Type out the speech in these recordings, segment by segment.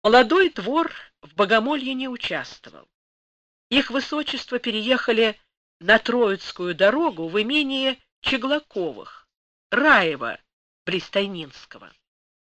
Молодой двор в богомолье не участвовал. Их высочество переехали на Троицкую дорогу в имение Чеглаковых, Раева, Пристайнинского.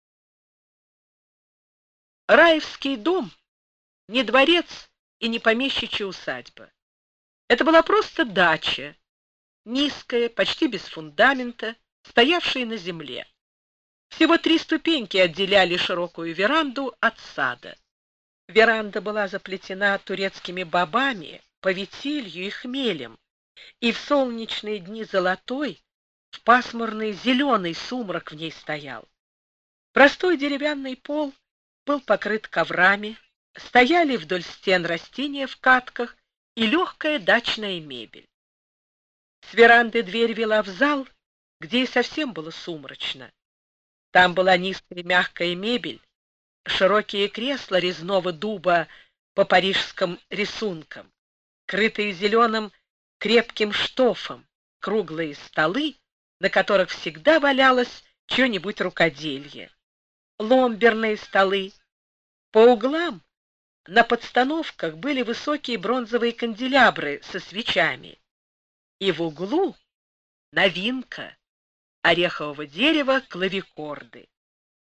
Раевский дом — не дворец и не помещичья усадьба. Это была просто дача, низкая, почти без фундамента, стоявшая на земле. Всего 3 ступеньки отделяли широкую веранду от сада. Веранда была заплетена турецкими бобами, повитилью и хмелем, и в солнечные дни золотой, в пасмурный зеленый сумрак в ней стоял. Простой деревянный пол был покрыт коврами, стояли вдоль стен растения в катках и легкая дачная мебель. С веранды дверь вела в зал, где и совсем было сумрачно. Там была низкая мягкая мебель, широкие кресла резного дуба по парижским рисункам, крытые зеленым крепким штофом, круглые столы, на которых всегда валялось что-нибудь рукоделье, ломберные столы. По углам на подстановках были высокие бронзовые канделябры со свечами, и в углу новинка орехового дерева клавикорды.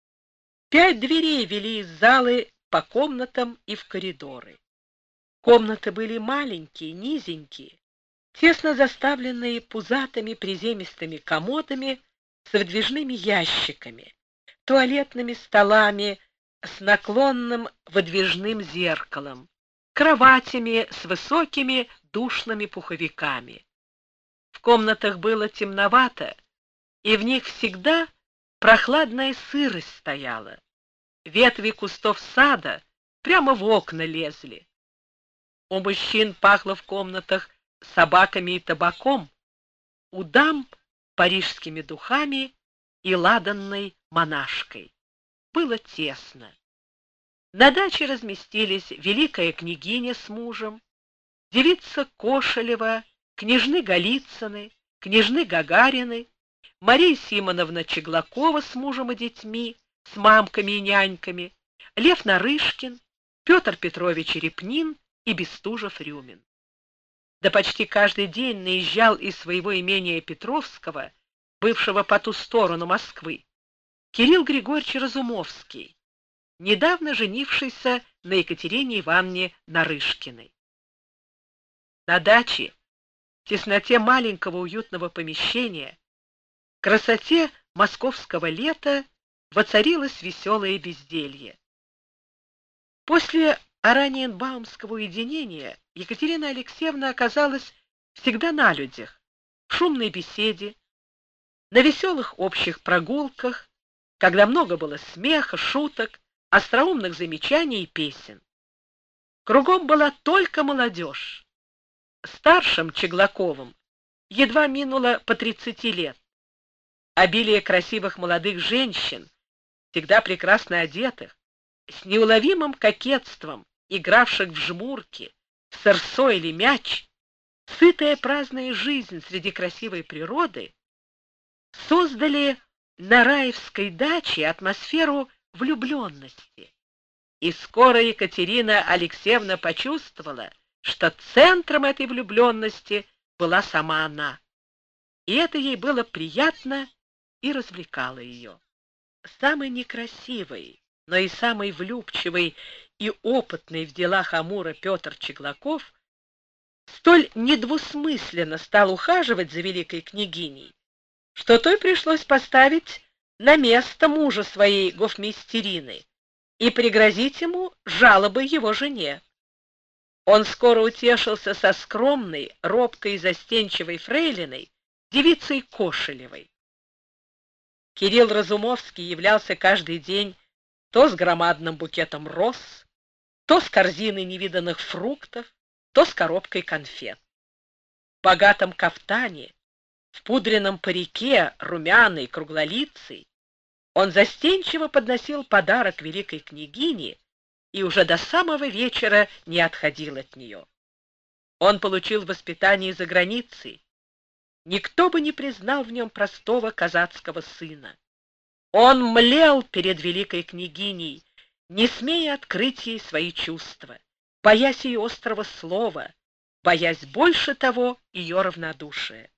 5 дверей вели из залы по комнатам и в коридоры. Комнаты были маленькие, низенькие, тесно заставленные пузатыми приземистыми комодами с выдвижными ящиками, туалетными столами с наклонным выдвижным зеркалом, кроватями с высокими душными пуховиками. В комнатах было темновато, и в них всегда прохладная сырость стояла. Ветви кустов сада прямо в окна лезли. У мужчин пахло в комнатах собаками и табаком, у дам парижскими духами и ладанной монашкой. Было тесно. На даче разместились великая княгиня с мужем, девица Кошелева, княжны Голицыны, княжны Гагарины, Мария Симоновна Чеглакова с мужем и детьми, с мамками и няньками, Лев Нарышкин, Петр Петрович Репнин и Бестужев-Рюмин. Да почти каждый день наезжал из своего имения Петровского, бывшего по ту сторону Москвы, Кирилл Григорьевич Разумовский, недавно женившийся на Екатерине Ивановне Нарышкиной. На даче, в тесноте маленького уютного помещения, в красоте московского лета воцарилось веселое безделье. После Ораниенбаумского уединения Екатерина Алексеевна оказалась всегда на людях, в шумной беседе, на веселых общих прогулках, когда много было смеха, шуток, остроумных замечаний и песен. Кругом была только молодежь. Старшим Чеглаковым едва минуло по 30 лет. Обилие красивых молодых женщин, всегда прекрасно одетых, с неуловимым кокетством, игравших в жмурки, в сырцо или мяч, сытая праздная жизнь среди красивой природы, создали на Раевской даче атмосферу влюбленности. И скоро Екатерина Алексеевна почувствовала, что центром этой влюбленности была сама она. И это ей было приятно и развлекало ее. Самый некрасивый, но и самый влюбчивый и опытный в делах Амура Петр Чеглаков столь недвусмысленно стал ухаживать за великой княгиней, что той пришлось поставить на место мужа своей гофмейстерины и пригрозить ему жалобой его жене. Он скоро утешился со скромной, робкой и застенчивой фрейлиной, девицей Кошелевой. Кирилл Разумовский являлся каждый день то с громадным букетом роз, то с корзиной невиданных фруктов, то с коробкой конфет. В богатом кафтане, в пудренном парике, румяный, круглолицый, он застенчиво подносил подарок великой княгине и уже до самого вечера не отходил от нее. Он получил воспитание за границей. Никто бы не признал в нем простого казацкого сына. Он млел перед великой княгиней, не смея открыть ей свои чувства, боясь ее острого слова, боясь больше того ее равнодушия.